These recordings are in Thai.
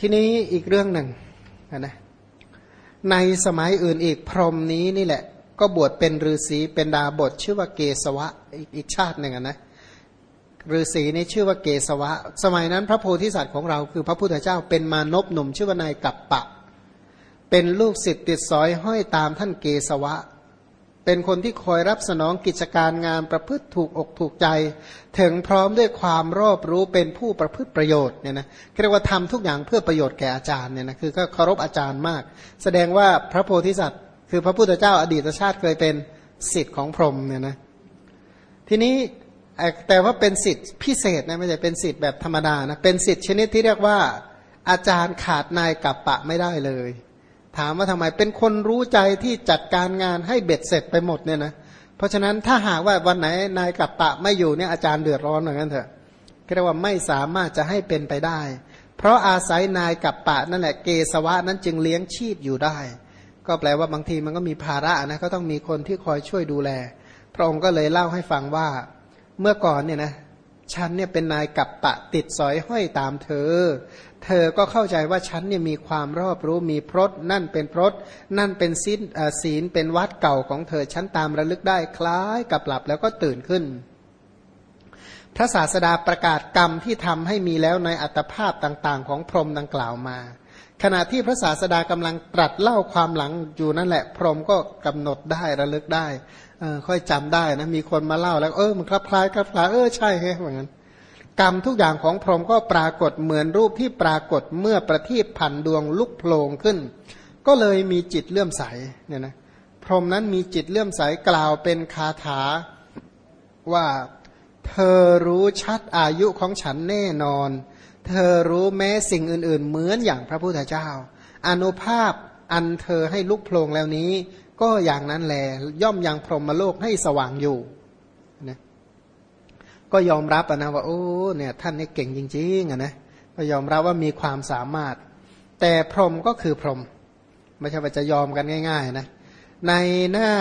ทีนี้อีกเรื่องหนึ่งนะในสมัยอื่นอีกพรหมนี้นี่แหละก็บวชเป็นฤาษีเป็นดาบทชื่อว่าเกสวะอีกชาติหนึ่งนะฤาษีนี่ชื่อว่าเกสวะสมัยนั้นพระโพธิสัตว์ของเราคือพระพุทธเจ้าเป็นมานพหนุ่มชื่อว่านายกัปปะเป็นลูกศิษย์ติดสอยห้อยตามท่านเกสวะเป็นคนที่คอยรับสนองกิจการงานประพฤติถูกอกถูกใจถึงพร้อมด้วยความรอบรู้เป็นผู้ประพฤติประโยชน์เนี่ยนะเรียกว่าทำทุกอย่างเพื่อประโยชน์แก่อาจารย์เนี่ยนะคือก็เคารพอาจารย์มากแสดงว่าพระโพธิสัตว์คือพระพุทธเจ้าอดีตชาติเคยเป็นศิษย์ของพรหมเนี่ยนะทีนี้แต่ว่าเป็นศิษย์พิเศษนะไม่ใช่เป็นศิษย์แบบธรรมดานะเป็นศิษย์ชนิดที่เรียกว่าอาจารย์ขาดนายกัปปะไม่ได้เลยถามว่าทำไมเป็นคนรู้ใจที่จัดการงานให้เบ็ดเสร็จไปหมดเนี่ยนะเพราะฉะนั้นถ้าหากว่าวันไหนนายกัปปะไม่อยู่เนี่ยอาจารย์เดือดร้อนเหมือนกันเถอะเรียกว่าไม่สามารถจะให้เป็นไปได้เพราะอาศัยนายกัปปะนั่นแหละเกสวะนั้นจึงเลี้ยงชีพอยู่ได้ก็แปลว่าบางทีมันก็มีภาระนะก็ต้องมีคนที่คอยช่วยดูแลพระองค์ก็เลยเล่าให้ฟังว่าเมื่อก่อนเนี่ยนะฉันเนี่ยเป็นนายกัปปะติดสอยห้อยตามเธอก็เข้าใจว่าฉันเนี่ยมีความรอบรู้มีพรตนั่นเป็นพรตนั่นเป็นศีลเป็นวัดเก่าของเธอฉันตามระลึกได้คล้ายกับหลับแล้วก็ตื่นขึ้นพระศาสดาประกาศกรรมที่ทำให้มีแล้วในอัตภาพต่างๆของพรหมดังกล่าวมาขณะที่พระศาสดากำลังตรัสเล่าความหลังอยู่นั่นแหละพรหมก็กำหนดได้ระลึกได้ค่อยจำได้นะมีคนมาเล่าแล้วมันคลับคล้ายใช่เหมือนกันกรรมทุกอย่างของพรหมก็ปรากฏเหมือนรูปที่ปรากฏเมื่อประทีปพันดวงลุกโผล่ขึ้นก็เลยมีจิตเลื่อมใสเนี่ยนะพรหมนั้นมีจิตเลื่อมใสกล่าวเป็นคาถาว่าเธอรู้ชัดอายุของฉันแน่นอนเธอรู้แม้สิ่งอื่นๆเหมือนอย่างพระพุทธเจ้าอานุภาพอันเธอให้ลุกโผล่แล้วนี้ก็อย่างนั้นแลย่อมยังพรหมโลกให้สว่างอยู่นะก็ยอมรับนะว่าโอ้เนี่ยท่านนี่เก่งจริงๆนะก็ยอมรับว่ามีความสามารถแต่พรหมก็คือพรหมไม่ใช่ว่าจะยอมกันง่ายๆนะในหน้า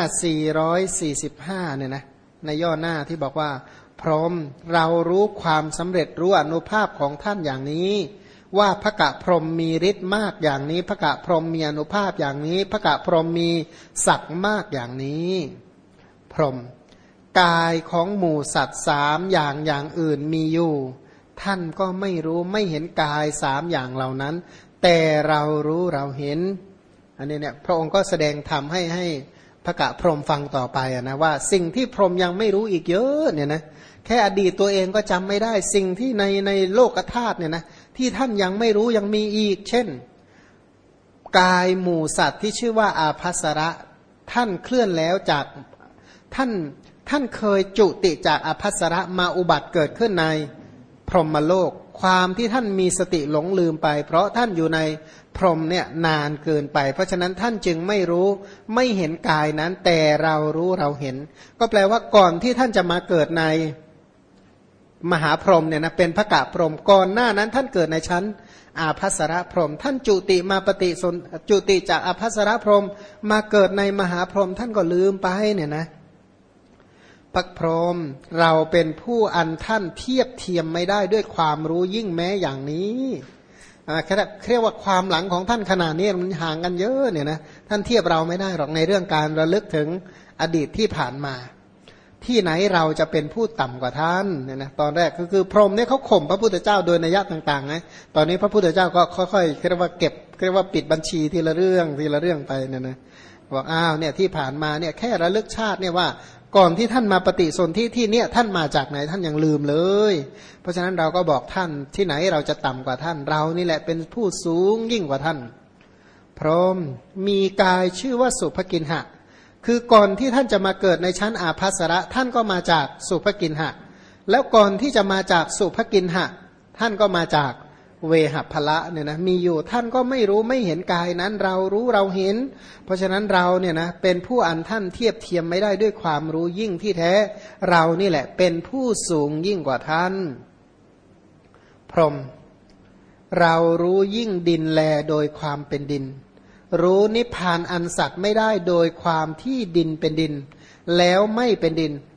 445เนี่ยนะในย่อหน้าที่บอกว่าพรหมเรารู้ความสำเร็จรู้อนุภาพของท่านอย่างนี้ว่าพระกะพรหมมีฤทธิ์มากอย่างนี้พระกะพรหมมีอนุภาพอย่างนี้พระกะพรหมมีศักดิ์มากอย่างนี้พรหมกายของหมู่สัตว์3อย่างอื่นมีอยู่ท่านก็ไม่รู้ไม่เห็นกาย3อย่างเหล่านั้นแต่เรารู้เราเห็นอันนี้เนี่ยพระองค์ก็แสดงธรรมให้พระกะพรหมฟังต่อไปนะว่าสิ่งที่พรหมยังไม่รู้อีกเยอะเนี่ยนะแค่อดีตตัวเองก็จำไม่ได้สิ่งที่ในโลกธาตุเนี่ยนะที่ท่านยังไม่รู้ยังมีอีกเช่นกายหมู่สัตว์ที่ชื่อว่าอาภัสระท่านเคลื่อนแล้วจากท่านเคยจุติจากอาภัสระมาอุบัติเกิดขึ้นในพรหมโลกความที่ท่านมีสติหลงลืมไปเพราะท่านอยู่ในพรหมเนี่ยนานเกินไปเพราะฉะนั้นท่านจึงไม่รู้ไม่เห็นกายนั้นแต่เรารู้เราเห็นก็แปลว่าก่อนที่ท่านจะมาเกิดในมหาพรหมเนี่ยนะเป็นพระกะพรหมก่อนหน้านั้นท่านเกิดในชั้นอาภัสรพรหมท่านจุติมาจุติจากอาภัสรพรหมมาเกิดในมหาพรหมท่านก็ลืมไปเนี่ยนะพระพรหมเราเป็นผู้อันท่านเทียบเทียมไม่ได้ด้วยความรู้ยิ่งแม้อย่างนี้เรียกว่าความหลังของท่านขนาดนี้มันห่างกันเยอะเนี่ยนะท่านเทียบเราไม่ได้หรอกในเรื่องการระลึกถึงอดีตที่ผ่านมาที่ไหนเราจะเป็นผู้ต่ำกว่าท่านเนี่ยนะตอนแรกคือพรหมเนี่ยเขาข่มพระพุทธเจ้าโดยนัยยะต่างๆนะตอนนี้พระพุทธเจ้าก็ค่อยๆเรียกว่าเรียกว่าปิดบัญชีทีละเรื่องไปเนี่ยนะบอกอ้าวเนี่ยที่ผ่านมาเนี่ยแค่ระลึกชาติเนี่ยว่าก่อนที่ท่านมาปฏิสนธิที่เนี่ยท่านมาจากไหนท่านยังลืมเลยเพราะฉะนั้นเราก็บอกท่านที่ไหนเราจะต่ำกว่าท่านเรานี่แหละเป็นผู้สูงยิ่งกว่าท่านพรหมมีกายชื่อว่าสุภกินหะคือก่อนที่ท่านจะมาเกิดในชั้นอาภัสระท่านก็มาจากสุภกินหะแล้วก่อนที่จะมาจากสุภกินหะท่านก็มาจากเวหพละเนี่ยนะมีอยู่ท่านก็ไม่รู้ไม่เห็นกายนั้นเรารู้เราเห็นเพราะฉะนั้นเราเนี่ยนะเป็นผู้อันท่านเทียบเทียมไม่ได้ด้วยความรู้ยิ่งที่แท้เรานี่แหละเป็นผู้สูงยิ่งกว่าท่านพรหมเรารู้ยิ่งดินแลโดยความเป็นดินรู้นิพพานอันสัตว์ไม่ได้โดยความที่ดินเป็นดินแล้วไม่เป็นดิน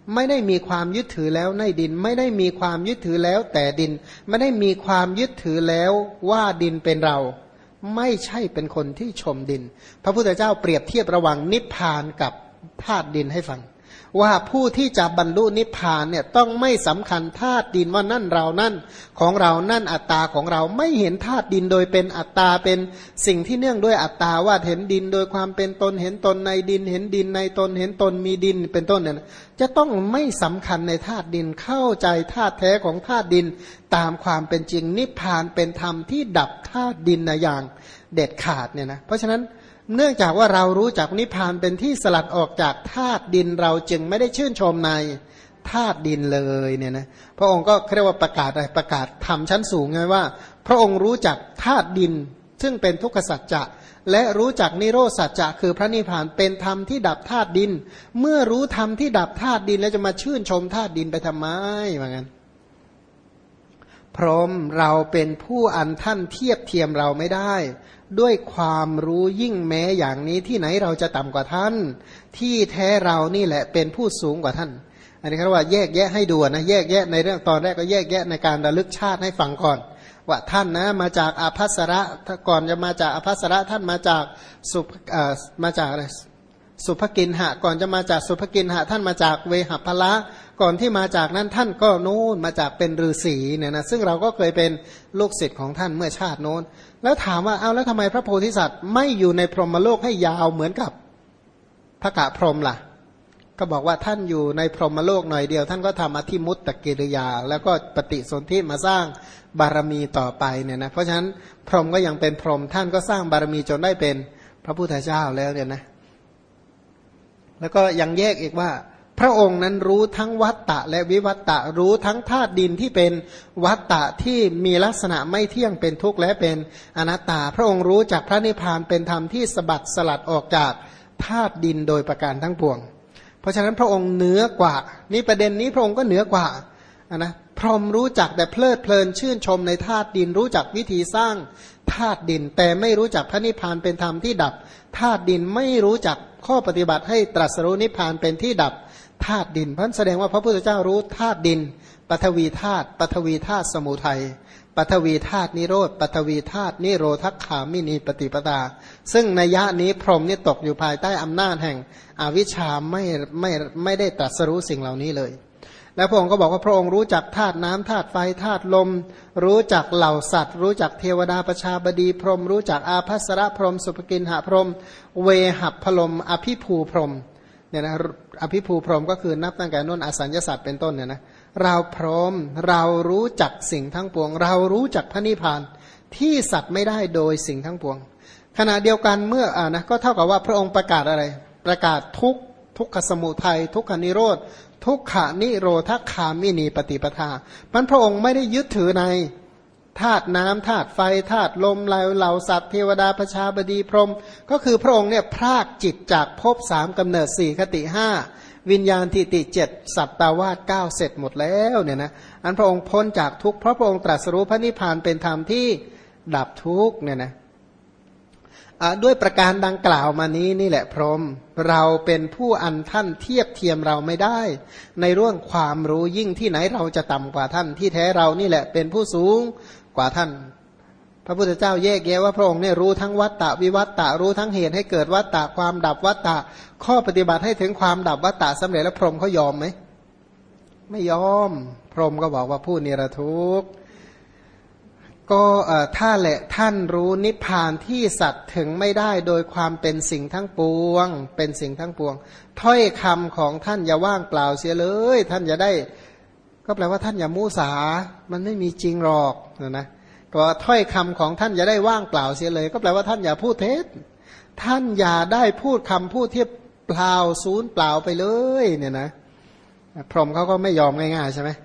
ไม่ได้มีความยึดถือแล้วในดินไม่ได้มีความยึดถือแล้วแต่ดินไม่ได้มีความยึดถือแล้วว่าดินเป็นเราไม่ใช่เป็นคนที่ชมดินพระพุทธเจ้าเปรียบเทียบระหว่างนิพพานกับธาตุดินให้ฟังว่าผู้ที่จะบรรลุนิพพานเนี่ยต้องไม่สำคัญธาตุดินว่านั่นเรานั่นของเรานั่นอัตตาของเราไม่เห็นธาตุดินโดยเป็นอัตตาเป็นสิ่งที่เนื่องด้วยอัตตาว่าเห็นดินโดยความเป็นตนเห็นตนในดินเห็นดินในตนเห็นตนมีดินเป็นต้นเนี่ยจะต้องไม่สำคัญในธาตุดินเข้าใจธาตุแท้ของธาตุดินตามความเป็นจริงนิพพานเป็นธรรมที่ดับธาตุดินนะอย่างเด็ดขาดเนี่ยนะเพราะฉะนั้นเนื่องจากว่าเรารู้จักนิพพานเป็นที่สลัดออกจากธาตุดินเราจึงไม่ได้ชื่นชมในธาตุดินเลยเนี่ยนะพระองค์ก็เรียกว่าประกาศอะไรประกาศธรรมชั้นสูงไงว่าพระองค์รู้จักธาตุดินซึ่งเป็นทุกขสัจจะและรู้จักนิโรธสัจจะคือพระนิพพานเป็นธรรมที่ดับธาตุดินเมื่อรู้ธรรมที่ดับธาตุดินแล้วจะมาชื่นชมธาตุดินไปทำไมว่างั้นพร้อมเราเป็นผู้อันท่านเทียบเทียมเราไม่ได้ด้วยความรู้ยิ่งแม้อย่างนี้ที่ไหนเราจะต่ำกว่าท่านที่แท้เรานี่แหละเป็นผู้สูงกว่าท่านอันนี้เขาว่าแยกแยะให้ดูนะแยกแยะในเรื่องตอนแรกก็แยกแยะในการระลึกชาติให้ฟังก่อนว่าท่านนะมาจากอาภัสระก่อนจะมาจากอาภัสระท่านมาจากมาจากอะไรสุภกินหะก่อนจะมาจากสุภกินหะท่านมาจากเวหพละก่อนที่มาจากนั้นท่านก็โน้นมาจากเป็นฤาษีเนี่ยนะซึ่งเราก็เคยเป็นลูกศิษย์ของท่านเมื่อชาติโน้นแล้วถามว่าเอาแล้วทำไมพระโพธิสัตว์ไม่อยู่ในพรหมโลกให้ยาวเหมือนกับพระกะพรหมล่ะก็บอกว่าท่านอยู่ในพรหมโลกหน่อยเดียวท่านก็ทำอธิมุตตกิริยาแล้วก็ปฏิสนธิมาสร้างบารมีต่อไปเนี่ยนะเพราะฉะนั้นพรหมก็ยังเป็นพรหมท่านก็สร้างบารมีจนได้เป็นพระพุทธเจ้าแล้วเนี่ยนะแล้วก็ยังแยกอีกว่าพระองค์นั้นรู้ทั้งวัตตะและวิวัตตะรู้ทั้งธาตุดินที่เป็นวัตตะที่มีลักษณะไม่เที่ยงเป็นทุกข์และเป็นอนัตตาพระองค์รู้จากพระนิพพานเป็นธรรมที่สบัดสลัดออกจากธาตุดินโดยประการทั้งปวงเพราะฉะนั้นพระองค์เหนือกว่านี่ประเด็นนี้พระองค์ก็เหนือกว่านะพรหมรู้จักแต่เพลิดเพลินชื่นชมในธาตุดินรู้จักวิธีสร้างธาตุดินแต่ไม่รู้จักพระนิพพานเป็นธรรมที่ดับธาตุดินไม่รู้จักข้อปฏิบัติให้ตรัสรู้นิพพานเป็นที่ดับธาตุดินเพราะแสดงว่าพระพุทธเจ้ารู้ธาตุดินปฐวีธาตุปฐวีธาตุสมุทัยปฐวีธาตุนิโรธปฐวีธาตุนิโรธคามินีปฏิปทาซึ่งในยะนี้พรหมนี่ตกอยู่ภายใต้อำนาจแห่งอวิชชาไม่ได้ตรัสรู้สิ่งเหล่านี้เลยแล้วพระองค์ก็บอกว่าพระองค์รู้จักธาตุน้ำธาตุไฟธาตุลมรู้จักเหล่าสัตว์รู้จักเทวดาประชาบดีพรหมรู้จักอาภัสรพรหมสุภกินหพรหมเวหัพพรหมอภิภูพรหมเนี่ยนะอภิภูพรหมก็คือนับตั้งแต่นุ่นอสัญญสัตว์เป็นต้นเนี่ยนะเราพร้อมเรารู้จักสิ่งทั้งปวงเรารู้จักพระนิพพานที่สัตว์ไม่ได้โดยสิ่งทั้งปวงขณะเดียวกันเมื่อนะก็เท่ากับว่าพระองค์ประกาศอะไรประกาศทุกขสมุทัยทุกขนิโรธทุกขานิโรธคามินีปฏิปทามันพระองค์ไม่ได้ยึดถือในธาตุน้ำธาตุไฟธาตุลมเหล่าสัตว์เทวดาประชาบดีพรหมก็คือพระองค์เนี่ยพรากจิตจากภพสามกำเนิดสี่คติห้าวิญญาณทิติเจ็ดสัตตาวาสเก้าเสร็จหมดแล้วเนี่ยนะอันพระองค์พ้นจากทุกข์เพราะพระองค์ตรัสรู้พระนิพพานเป็นธรรมที่ดับทุกข์เนี่ยนะด้วยประการดังกล่าวมานี้นี่แหละพรหมเราเป็นผู้อันท่านเทียบเทียมเราไม่ได้ในเรื่องความรู้ยิ่งที่ไหนเราจะต่ำกว่าท่านที่แท้เรานี่แหละเป็นผู้สูงกว่าท่านพระพุทธเจ้าแยกแยะว่าพระองค์เนี่ยรู้ทั้งวัตตะวิวัตตะรู้ทั้งเหตุให้เกิดวัตตะความดับวัตตะข้อปฏิบัติให้ถึงความดับวัตตะสำเร็จแล้วพรหมเขายอมไหมไม่ยอมพรหมก็บอกว่าผู้นิรทุกข์ก็ถ้าแหละท่านรู้นิพพานที่สัตว์ถึงไม่ได้โดยความเป็นสิ่งทั้งปวงเป็นสิ่งทั้งปวงถ้อยคำของท่านอย่าว่างเปล่าเสียเลยท่านอย่าได้ก็แปลว่าท่านอย่ามุสามันไม่มีจริงหรอกนะก็ถ้อยคำของท่านอย่าได้ว่างเปล่าเสียเลยก็แปลว่าท่านอย่าพูดเท็จท่านอย่าได้พูดคำพูดที่เปล่าศูนย์เปล่าไปเลยเนี่ยนะพรหมเขาก็ไม่ยอมง่ายๆใช่ไหม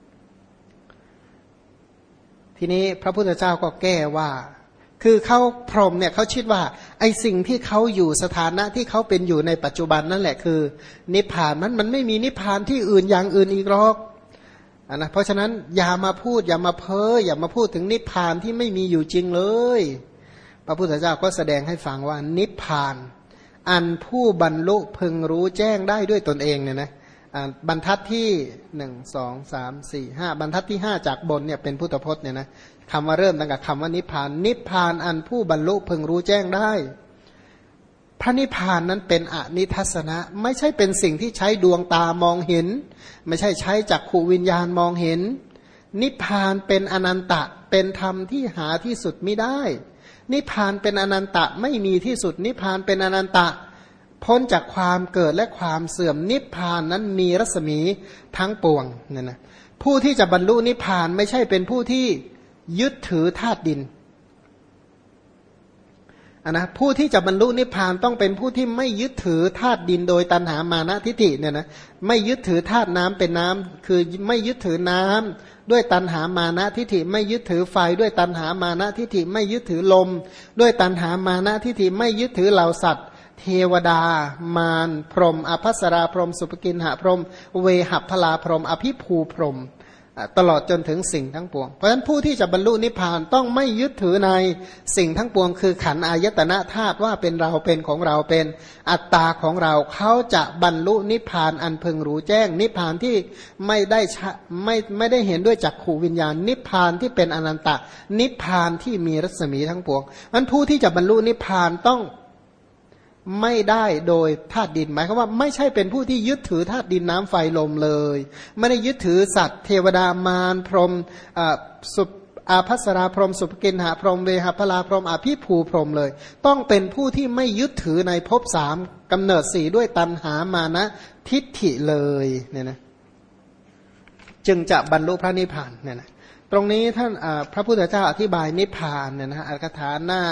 ทีนี้พระพุทธเจ้าก็แก้ว่าคือเขาพรหมเนี่ยเขาคิดว่าไอ้สิ่งที่เขาอยู่สถานะที่เขาเป็นอยู่ในปัจจุบันนั่นแหละคือนิพพานมันไม่มีนิพพานที่อื่นอย่างอื่นอีกหรอกนะเพราะฉะนั้นอย่ามาพูดอย่ามาเพ้ออย่ามาพูดถึงนิพพานที่ไม่มีอยู่จริงเลยพระพุทธเจ้าก็แสดงให้ฟังว่านิพพานอันผู้บรรลุพึงรู้แจ้งได้ด้วยตนเองเนี่ยนะบรรทัดที่1 2 3 4 5บรรทัดที่5จากบนเนี่ยเป็นพุทธพจน์เนี่ยนะคำว่าเริ่มตั้งแต่คำว่านิพพานนิพพานอันผู้บรรลุพึงรู้แจ้งได้พระนิพพานนั้นเป็นอนิทัศนะไม่ใช่เป็นสิ่งที่ใช้ดวงตามองเห็นไม่ใช่ใช้จักขุวิญญาณมองเห็นนิพพานเป็นอนันตะเป็นธรรมที่หาที่สุดไม่ได้นิพพานเป็นอนันตะไม่มีที่สุดนิพพานเป็นอนันตะพ้นจากความเกิดและความเสื่อมนิพพานนั้นมีรัศมีทั้งปวงเนี่ยนะผู้ที่จะบรรลุนิพพานไม่ใช่เป็นผู้ที่ยึดถือธาตุดินนะผู้ที่จะบรรลุนิพพานต้องเป็นผู้ที่ไม่ยึดถือธาตุดินโดยตัณหามานะทิฏฐิเนี่ยนะไม่ยึดถือธาตุน้ำเป็นน้ำคือไม่ยึดถือน้ำด้วยตัณหามานะทิฏฐิไม่ยึดถือไฟด้วยตัณหามานะทิฏฐิไม่ยึดถือลมด้วยตัณหามานะทิฏฐิไม่ยึดถือเหล่าสัตว์เทวดามารพรหมอภัสราพรหมสุปกินหพรหมเวหัพพลาพรหมอภิภูพรหมตลอดจนถึงสิ่งทั้งปวงเพราะฉะนั้นผู้ที่จะบรรลุนิพพานต้องไม่ยึดถือในสิ่งทั้งปวงคือขันธ์อายตนะธาตุว่าเป็นเราเป็นของเราเป็นอัตตาของเราเขาจะบรรลุนิพพานอันพึงรู้แจ้งนิพพานที่ไม่ได้เห็นด้วยจักขูวิญญาณนิพพานที่เป็นอนันตะนิพพานที่มีรัศมีทั้งปวงมันผู้ที่จะบรรลุนิพพานต้องไม่ได้โดยธาตุดินหมายความว่าไม่ใช่เป็นผู้ที่ยึดถือธาตุดินน้ำไฟลมเลยไม่ได้ยึดถือสัตว์เทวดามารพรหมสุอาภัสราพรหมสุภกินหพรหมเวหัพพลาพรหมอภิภูพรหมเลยต้องเป็นผู้ที่ไม่ยึดถือในภพสามกำเนิดสี่ด้วยตัณหามานะทิฏฐิเลยเนี่ยนะจึงจะบรรลุพระนิพพานเนี่ยนะตรงนี้ท่านพระพุทธเจ้าอธิบายนิพพานเนี่ยนะอัตถกถาหน้า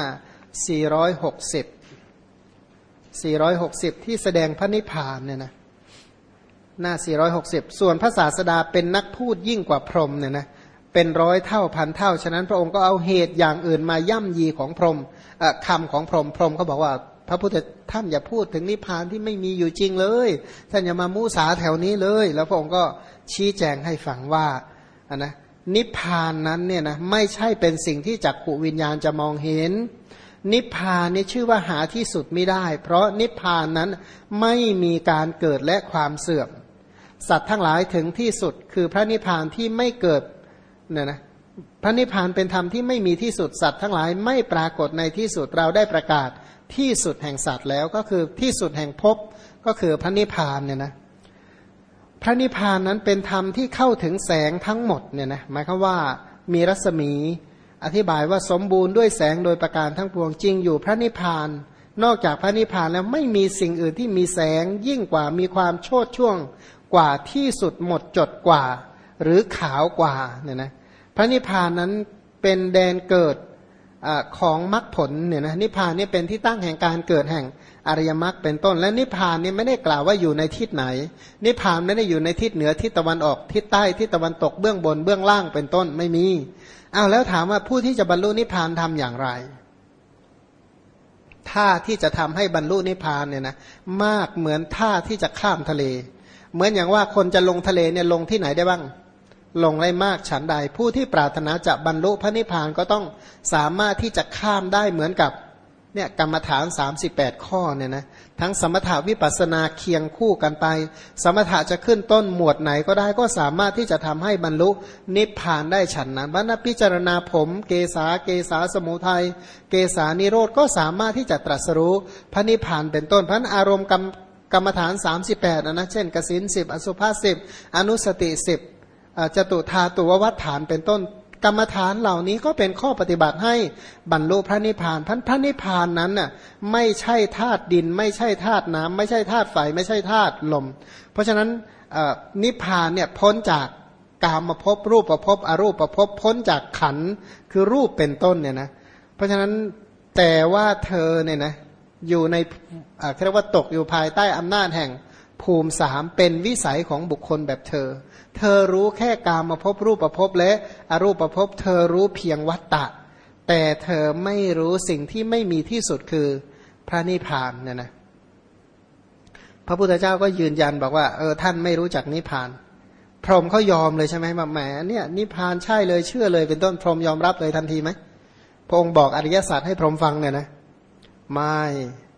460ที่แสดงพระนิพพานเนี่ยนะหน้า460ส่วนพระศาสดาเป็นนักพูดยิ่งกว่าพรหมเนี่ยนะเป็นร้อยเท่าพันเท่าฉะนั้นพระองค์ก็เอาเหตุอย่างอื่นมาย่ำยีของพรหมคำของพรหมเขาบอกว่าพระพุทธท่านอย่าพูดถึงนิพพานที่ไม่มีอยู่จริงเลยท่านอย่ามามุสาแถวนี้เลยแล้วพระองค์ก็ชี้แจงให้ฟังว่านะนิพพานนั้นเนี่ยนะไม่ใช่เป็นสิ่งที่จักขุวิญญาณจะมองเห็นนิพพานนี่ชื่อว่าหาที่สุดไม่ได้เพราะนิพพานนั้นไม่มีการเกิดและความเสื่อมสัตว์ทั้งหลายถึงที่สุดคือพระนิพพานที่ไม่เกิดเนี่ยนะพระนิพพานเป็นธรรมที่ไม่มีที่สุดสัตว์ทั้งหลายไม่ปรากฏในที่สุดเราได้ประกาศที่สุดแห่งสัตว์แล้วก็คือที่สุดแห่งภพก็คือพระนิพพานเนี่ยนะพระนิพพานนั้นเป็นธรรมที่เข้าถึงแสงทั้งหมดเนี่ยนะหมายความว่ามีรัศมีอธิบายว่าสมบูรณ์ด้วยแสงโดยประการทั้งปวงจริงอยู่พระนิพพานนอกจากพระนิพพานแล้วไม่มีสิ่งอื่นที่มีแสงยิ่งกว่ามีความโชติช่วงกว่าที่สุดหมดจดกว่าหรือขาวกว่าเนี่ยนะพระนิพพานนั้นเป็นแดนเกิดของมรรคผลเนี่ยนะนิพพานนี่เป็นที่ตั้งแห่งการเกิดแห่งอริยมรรคเป็นต้นและนิพพานนี่ไม่ได้กล่าวว่าอยู่ในทิศไหนนิพพานไม่ได้อยู่ในทิศเหนือทิศตะวันออกทิศใต้ทิศตะวันตกเบื้องบนเบื้องล่างเป็นต้นไม่มีแล้วถามว่าผู้ที่จะบรรลุนิพพานทำอย่างไรท่าที่จะทำให้บรรลุนิพพานเนี่ยนะมากเหมือนท่าที่จะข้ามทะเลเหมือนอย่างว่าคนจะลงทะเลเนี่ยลงที่ไหนได้บ้างลงได้มากฉันใดผู้ที่ปรารถนาจะบรรลุพระนิพพานก็ต้องสามารถที่จะข้ามได้เหมือนกับเนี่ยกรรมฐาน38ข้อเนี่ยนะทั้งสมถาวิปัสสนาเคียงคู่กันไปสมถะจะขึ้นต้นหมวดไหนก็ได้ก็สามารถที่จะทำให้บรรลุนิพพานได้ฉันนั้นบรรณพิจารณาผมเกสาสมุทัยเกสานิโรธก็สามารถที่จะตรัสรู้พระนิพพานเป็นต้นเพราะอารมณ์กรรมฐาน38นะเช่นกสิณ10อสุภา10อนุสติ10จตุธาตุววัฏฐานเป็นต้นกรรมฐานเหล่านี้ก็เป็นข้อปฏิบัติให้บรรลุพระนิพพานพระนิพพานนั้นน่ะไม่ใช่ธาตุดินไม่ใช่ธาตุน้ำไม่ใช่ธาตุไฟไม่ใช่ธาตุลมเพราะฉะนั้นนิพพานเนี่ยพ้นจากกามภพรูปภพอรูปภพพ้นจากขันธ์คือรูปเป็นต้นเนี่ยนะเพราะฉะนั้นแต่ว่าเธอเนี่ยนะอยู่ในเรียกว่าตกอยู่ภายใต้อำนาจแห่งภูมิสามเป็นวิสัยของบุคคลแบบเธอรู้แค่กามภพรูปภพและอรูปภพเธอรู้เพียงวัตตะแต่เธอไม่รู้สิ่งที่ไม่มีที่สุดคือพระนิพพานเนี่ยนะพระพุทธเจ้าก็ยืนยันบอกว่าท่านไม่รู้จักนิพพานพรหมเขายอมเลยใช่ไหมว่าแหมเนี่ยนิพพานใช่เลยเชื่อเลยเป็นต้นพรหมยอมรับเลยทันทีไหมพระองค์บอกอริยสัจให้พรหมฟังเนี่ยนะไม่